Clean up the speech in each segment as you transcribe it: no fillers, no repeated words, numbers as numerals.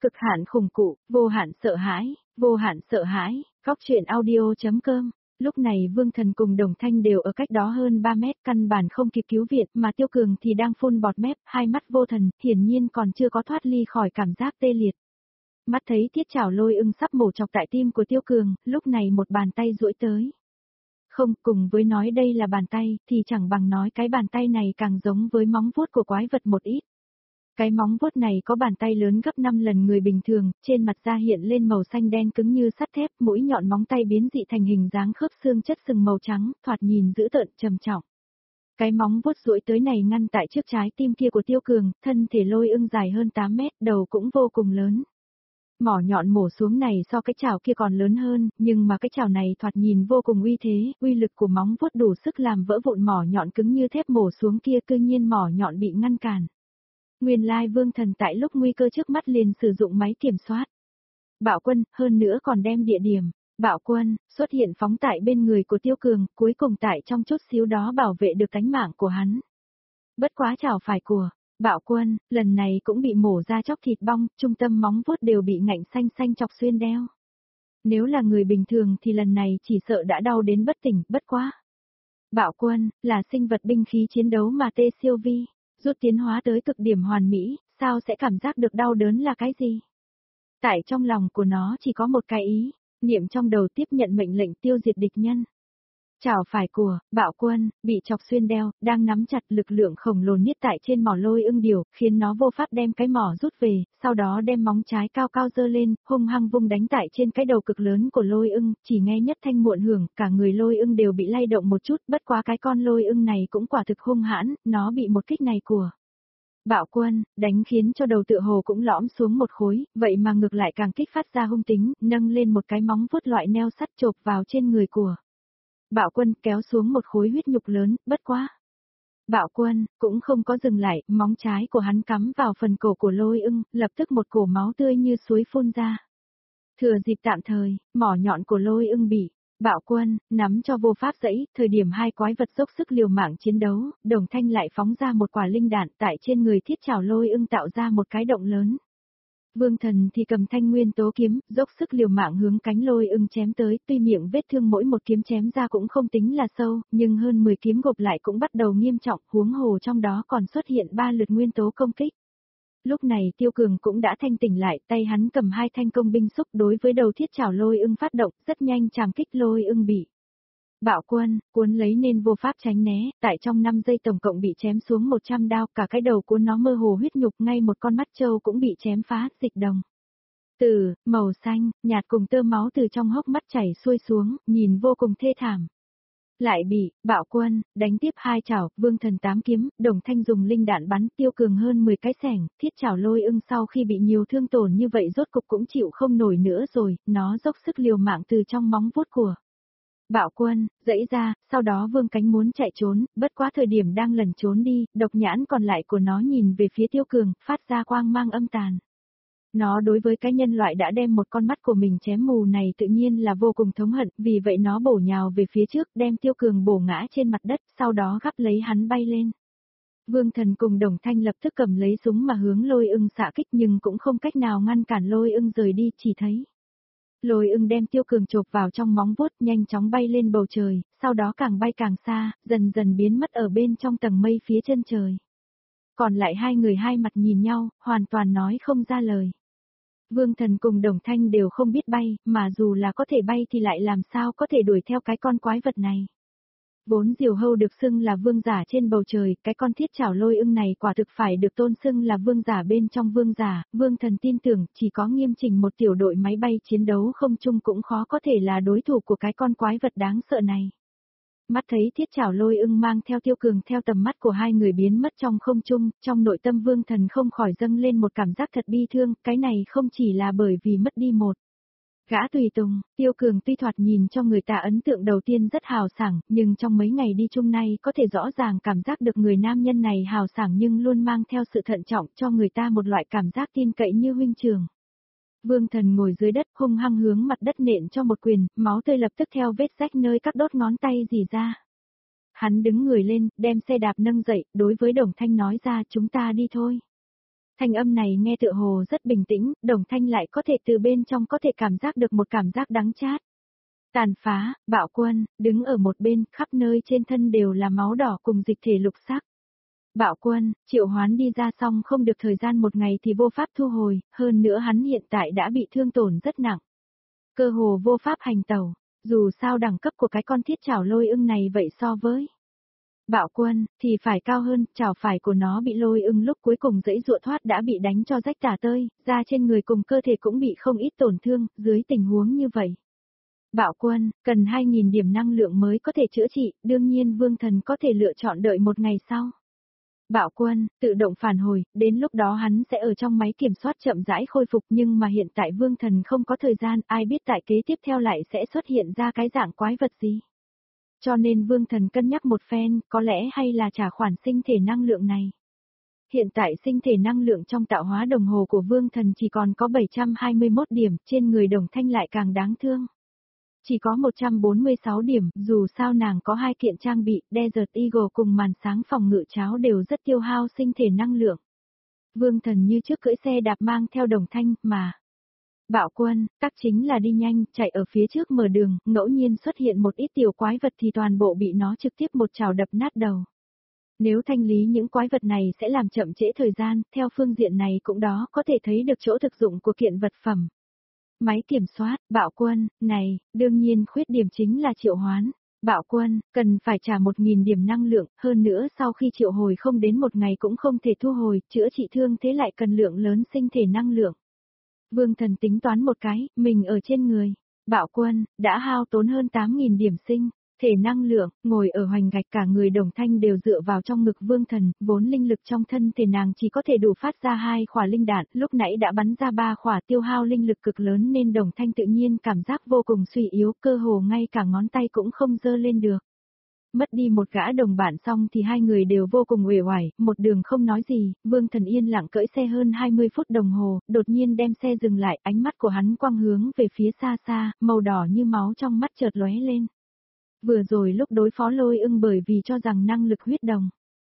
Cực hạn khủng cụ, vô hạn sợ hãi, vô hạn sợ hãi, Góc truyện audio.com. Lúc này Vương Thần cùng Đồng Thanh đều ở cách đó hơn 3 mét, căn bản không kịp cứu viện, mà Tiêu Cường thì đang phun bọt mép, hai mắt vô thần, hiển nhiên còn chưa có thoát ly khỏi cảm giác tê liệt. Mắt thấy thiết chảo lôi ưng sắp mổ chọc tại tim của Tiêu Cường, lúc này một bàn tay duỗi tới. Không, cùng với nói đây là bàn tay, thì chẳng bằng nói cái bàn tay này càng giống với móng vuốt của quái vật một ít. Cái móng vuốt này có bàn tay lớn gấp 5 lần người bình thường, trên mặt da hiện lên màu xanh đen cứng như sắt thép, mũi nhọn móng tay biến dị thành hình dáng khớp xương chất sừng màu trắng, thoạt nhìn dữ tợn trầm trọng. Cái móng vuốt duỗi tới này ngăn tại trước trái tim kia của Tiêu Cường, thân thể lôi ưng dài hơn 8 mét, đầu cũng vô cùng lớn. Mỏ nhọn mổ xuống này so cái chảo kia còn lớn hơn, nhưng mà cái chảo này thoạt nhìn vô cùng uy thế, uy lực của móng vuốt đủ sức làm vỡ vụn mỏ nhọn cứng như thép mổ xuống kia, cư nhiên mỏ nhọn bị ngăn cản. Nguyên lai Vương Thần tại lúc nguy cơ trước mắt liền sử dụng máy kiểm soát. Bạo Quân, hơn nữa còn đem địa điểm, Bạo Quân, xuất hiện phóng tại bên người của Tiêu Cường, cuối cùng tại trong chút xíu đó bảo vệ được tánh mạng của hắn. Bất quá chảo phải của Bạo Quân, lần này cũng bị mổ ra chóc thịt bong, trung tâm móng vuốt đều bị ngạnh xanh xanh chọc xuyên đeo. Nếu là người bình thường thì lần này chỉ sợ đã đau đến bất tỉnh, bất quá. Bạo Quân, là sinh vật binh khí chiến đấu mà tê siêu vi, rút tiến hóa tới cực điểm hoàn mỹ, sao sẽ cảm giác được đau đớn là cái gì? Tại trong lòng của nó chỉ có một cái ý, niệm trong đầu tiếp nhận mệnh lệnh tiêu diệt địch nhân. Chảo phải của Bạo Quân, bị chọc xuyên đeo, đang nắm chặt lực lượng khổng lồ niết tại trên mỏ lôi ưng điều, khiến nó vô pháp đem cái mỏ rút về, sau đó đem móng trái cao cao giơ lên, hung hăng vung đánh tại trên cái đầu cực lớn của lôi ưng, chỉ nghe nhất thanh muộn hưởng, cả người lôi ưng đều bị lay động một chút, bất quá cái con lôi ưng này cũng quả thực hung hãn, nó bị một kích này của Bạo Quân, đánh khiến cho đầu tựa hồ cũng lõm xuống một khối, vậy mà ngược lại càng kích phát ra hung tính, nâng lên một cái móng vuốt loại neo sắt chộp vào trên người của Bạo Quân, kéo xuống một khối huyết nhục lớn, bất quá. Bạo Quân, cũng không có dừng lại, móng trái của hắn cắm vào phần cổ của lôi ưng, lập tức một cổ máu tươi như suối phun ra. Thừa dịp tạm thời, mỏ nhọn của lôi ưng bị Bạo Quân nắm cho vô pháp dẫy, thời điểm hai quái vật dốc sức liều mạng chiến đấu, Đồng Thanh lại phóng ra một quả linh đạn tại trên người thiết chảo lôi ưng tạo ra một cái động lớn. Vương Thần thì cầm thanh nguyên tố kiếm, dốc sức liều mạng hướng cánh lôi ưng chém tới, tuy miệng vết thương mỗi một kiếm chém ra cũng không tính là sâu, nhưng hơn 10 kiếm gộp lại cũng bắt đầu nghiêm trọng, huống hồ trong đó còn xuất hiện 3 lượt nguyên tố công kích. Lúc này Tiêu Cường cũng đã thanh tỉnh lại, tay hắn cầm hai thanh công binh xúc đối với đầu thiết chảo lôi ưng phát động, rất nhanh chàm kích lôi ưng bị Bạo Quân cuốn lấy nên vô pháp tránh né, tại trong 5 giây tổng cộng bị chém xuống 100 đao, cả cái đầu cuốn nó mơ hồ huyết nhục, ngay một con mắt trâu cũng bị chém phá, dịch đồng. Từ màu xanh, nhạt cùng tơ máu từ trong hốc mắt chảy xuôi xuống, nhìn vô cùng thê thảm. Lại bị Bạo Quân đánh tiếp hai chảo, Vương Thần 8 kiếm, Đồng Thanh dùng linh đạn bắn, Tiêu Cường hơn 10 cái xẻng, thiết chảo lôi ưng sau khi bị nhiều thương tổn như vậy rốt cục cũng chịu không nổi nữa rồi, nó dốc sức liều mạng từ trong móng vuốt của Bạo Quân giãy ra, sau đó vươn cánh muốn chạy trốn, bất quá thời điểm đang lẩn trốn đi, độc nhãn còn lại của nó nhìn về phía Tiêu Cường, phát ra quang mang âm tàn. Nó đối với cái nhân loại đã đem một con mắt của mình chém mù này tự nhiên là vô cùng thống hận, vì vậy nó bổ nhào về phía trước, đem Tiêu Cường bổ ngã trên mặt đất, sau đó gắp lấy hắn bay lên. Vương Thần cùng Đồng Thanh lập tức cầm lấy súng mà hướng lôi ưng xạ kích, nhưng cũng không cách nào ngăn cản lôi ưng rời đi, chỉ thấy lôi ưng đem Tiêu Cường chộp vào trong móng vuốt, nhanh chóng bay lên bầu trời, sau đó càng bay càng xa, dần dần biến mất ở bên trong tầng mây phía chân trời. Còn lại hai người hai mặt nhìn nhau, hoàn toàn nói không ra lời. Vương Thần cùng Đồng Thanh đều không biết bay, mà dù là có thể bay thì lại làm sao có thể đuổi theo cái con quái vật này. Vốn Diều Hâu được xưng là vương giả trên bầu trời, cái con thiết chảo lôi ưng này quả thực phải được tôn xưng là vương giả bên trong vương giả, Vương Thần tin tưởng chỉ có nghiêm chỉnh một tiểu đội máy bay chiến đấu không chung cũng khó có thể là đối thủ của cái con quái vật đáng sợ này. Mắt thấy thiết chảo lôi ưng mang theo Tiêu Cường theo tầm mắt của hai người biến mất trong không trung, trong nội tâm Vương Thần không khỏi dâng lên một cảm giác thật bi thương, cái này không chỉ là bởi vì mất đi một gã tùy tùng, Tiêu Cường tuy thoạt nhìn cho người ta ấn tượng đầu tiên rất hào sảng, nhưng trong mấy ngày đi chung nay có thể rõ ràng cảm giác được người nam nhân này hào sảng nhưng luôn mang theo sự thận trọng, cho người ta một loại cảm giác tin cậy như huynh trưởng. Vương Thần ngồi dưới đất hung hăng hướng mặt đất nện cho một quyền, máu tươi lập tức theo vết rách nơi các đốt ngón tay rỉ ra. Hắn đứng người lên, đem xe đạp nâng dậy, đối với Đồng Thanh nói ra chúng ta đi thôi. Thanh âm này nghe tựa hồ rất bình tĩnh, Đồng Thanh lại có thể từ bên trong có thể cảm giác được một cảm giác đắng chát. Tàn phá, Bạo Quân, đứng ở một bên, khắp nơi trên thân đều là máu đỏ cùng dịch thể lục sắc. Bạo Quân, triệu hoán đi ra xong không được thời gian một ngày thì vô pháp thu hồi, hơn nữa hắn hiện tại đã bị thương tổn rất nặng. Cơ hồ vô pháp hành tẩu, dù sao đẳng cấp của cái con thiết chảo lôi ưng này vậy so với Bạo Quân thì phải cao hơn, chảo phải của nó bị lôi ưng lúc cuối cùng dãy dụa thoát đã bị đánh cho rách tả tơi, da trên người cùng cơ thể cũng bị không ít tổn thương, dưới tình huống như vậy. Bạo Quân, cần 2.000 điểm năng lượng mới có thể chữa trị, đương nhiên Vương Thần có thể lựa chọn đợi một ngày sau. Bạo Quân, tự động phản hồi, đến lúc đó hắn sẽ ở trong máy kiểm soát chậm rãi khôi phục nhưng mà hiện tại Vương Thần không có thời gian, ai biết tại kế tiếp theo lại sẽ xuất hiện ra cái dạng quái vật gì. Cho nên Vương Thần cân nhắc một phen, có lẽ hay là trả khoản sinh thể năng lượng này. Hiện tại sinh thể năng lượng trong tạo hóa đồng hồ của Vương Thần chỉ còn có 721 điểm, trên người Đồng Thanh lại càng đáng thương. Chỉ có 146 điểm, dù sao nàng có 2 kiện trang bị, Desert Eagle cùng màn sáng phòng ngự cháo đều rất tiêu hao sinh thể năng lượng. Vương Thần như trước cưỡi xe đạp mang theo Đồng Thanh, mà. Bạo Quân, tắc chính là đi nhanh, chạy ở phía trước mở đường, ngẫu nhiên xuất hiện một ít tiểu quái vật thì toàn bộ bị nó trực tiếp một chảo đập nát đầu. Nếu thanh lý những quái vật này sẽ làm chậm trễ thời gian, theo phương diện này cũng đó có thể thấy được chỗ thực dụng của kiện vật phẩm. Máy kiểm soát, Bạo Quân, này, đương nhiên khuyết điểm chính là triệu hoán. Bạo Quân, cần phải trả 1.000 điểm năng lượng, hơn nữa sau khi triệu hồi không đến một ngày cũng không thể thu hồi, chữa trị thương thế lại cần lượng lớn sinh thể năng lượng. Vương Thần tính toán một cái, mình ở trên người. Bạo Quân, đã hao tốn hơn 8.000 điểm sinh thể năng lượng, ngồi ở hoành gạch cả người Đồng Thanh đều dựa vào trong ngực Vương Thần, vốn linh lực trong thân thể nàng chỉ có thể đủ phát ra 2 khỏa linh đạn, lúc nãy đã bắn ra 3 khỏa tiêu hao linh lực cực lớn nên Đồng Thanh tự nhiên cảm giác vô cùng suy yếu, cơ hồ ngay cả ngón tay cũng không giơ lên được. Mất đi một gã đồng bạn xong thì hai người đều vô cùng uể oải, một đường không nói gì, Vương Thần yên lặng cưỡi xe hơn 20 phút đồng hồ, đột nhiên đem xe dừng lại, ánh mắt của hắn quang hướng về phía xa xa, màu đỏ như máu trong mắt chợt lóe lên. Vừa rồi lúc đối phó lôi ưng bởi vì cho rằng năng lực huyết đồng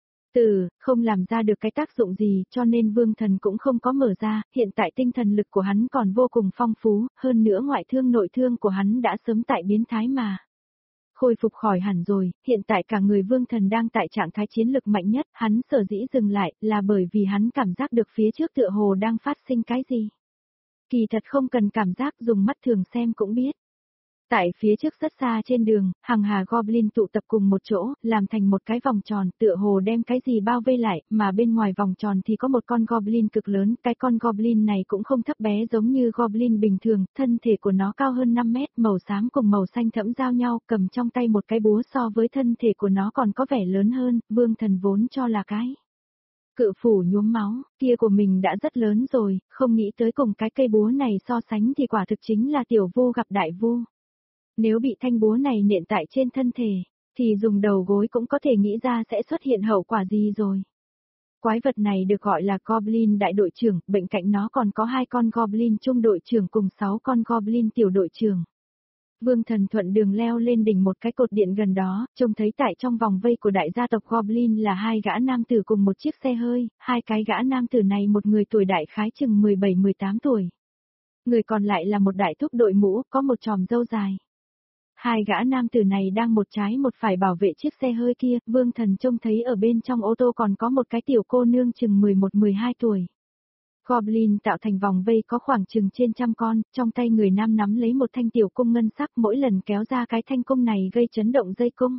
không làm ra được cái tác dụng gì cho nên Vương Thần cũng không có mở ra, hiện tại tinh thần lực của hắn còn vô cùng phong phú, hơn nữa ngoại thương nội thương của hắn đã sớm tại biến thái mà. Khôi phục khỏi hẳn rồi, hiện tại cả người Vương Thần đang tại trạng thái chiến lực mạnh nhất, hắn sở dĩ dừng lại là bởi vì hắn cảm giác được phía trước tựa hồ đang phát sinh cái gì. Kỳ thật không cần cảm giác, dùng mắt thường xem cũng biết. Tại phía trước rất xa trên đường, hàng hà Goblin tụ tập cùng một chỗ, làm thành một cái vòng tròn, tựa hồ đem cái gì bao vây lại, mà bên ngoài vòng tròn thì có một con Goblin cực lớn, cái con Goblin này cũng không thấp bé giống như Goblin bình thường, thân thể của nó cao hơn 5 mét, màu xám cùng màu xanh thẫm giao nhau, cầm trong tay một cái búa so với thân thể của nó còn có vẻ lớn hơn, Vương Thần vốn cho là cái cự phủ nhuốm máu, kia của mình đã rất lớn rồi, không nghĩ tới cùng cái cây búa này so sánh thì quả thực chính là tiểu vu gặp đại vu. Nếu bị thanh búa này nện tại trên thân thể, thì dùng đầu gối cũng có thể nghĩ ra sẽ xuất hiện hậu quả gì rồi. Quái vật này được gọi là Goblin đại đội trưởng, bên cạnh nó còn có 2 con Goblin trung đội trưởng cùng 6 con Goblin tiểu đội trưởng. Vương Thần thuận đường leo lên đỉnh một cái cột điện gần đó, trông thấy tại trong vòng vây của đại gia tộc Goblin là 2 gã nam tử cùng một chiếc xe hơi, 2 cái gã nam tử này một người tuổi đại khái chừng 17-18 tuổi. Người còn lại là một đại thúc đội mũ, có một chòm râu dài. 2 gã nam tử này đang một trái một phải bảo vệ chiếc xe hơi kia, Vương Thần trông thấy ở bên trong ô tô còn có một cái tiểu cô nương chừng 11-12 tuổi. Goblin tạo thành vòng vây có khoảng chừng trên trăm con, trong tay người nam nắm lấy một thanh tiểu cung ngân sắc, mỗi lần kéo ra cái thanh cung này gây chấn động dây cung.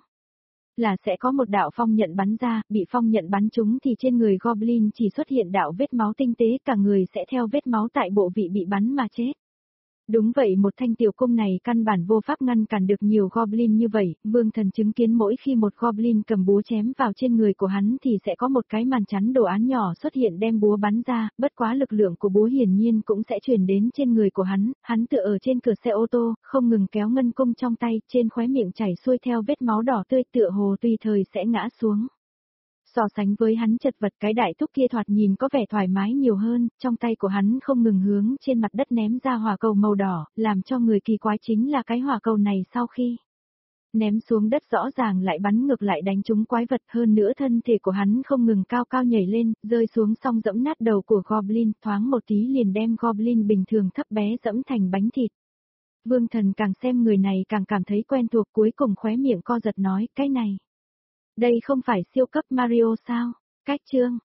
Là sẽ có một đạo phong nhận bắn ra, bị phong nhận bắn trúng thì trên người Goblin chỉ xuất hiện đạo vết máu tinh tế, cả người sẽ theo vết máu tại bộ vị bị bắn mà chết. Đúng vậy, một thanh tiểu cung này căn bản vô pháp ngăn cản được nhiều Goblin như vậy, Vương Thần chứng kiến mỗi khi một Goblin cầm búa chém vào trên người của hắn thì sẽ có một cái màn chắn đồ án nhỏ xuất hiện đem búa bắn ra, bất quá lực lượng của búa hiển nhiên cũng sẽ truyền đến trên người của hắn tựa ở trên cửa xe ô tô, không ngừng kéo ngân cung trong tay, trên khóe miệng chảy xuôi theo vết máu đỏ tươi tựa hồ tùy thời sẽ ngã xuống. So sánh với hắn chật vật, cái đại thúc kia thoạt nhìn có vẻ thoải mái nhiều hơn, trong tay của hắn không ngừng hướng trên mặt đất ném ra hỏa cầu màu đỏ, làm cho người kỳ quái chính là cái hỏa cầu này sau khi Ném xuống đất rõ ràng lại bắn ngược lại đánh trúng quái vật, hơn nữa thân thể của hắn không ngừng cao cao nhảy lên, rơi xuống xong dẫm nát đầu của Goblin, thoáng một tí liền đem Goblin bình thường thấp bé dẫm thành bánh thịt. Vương Thần càng xem người này càng cảm thấy quen thuộc, cuối cùng khóe miệng co giật nói, cái này. Đây không phải siêu cấp Mario sao? Cách chương.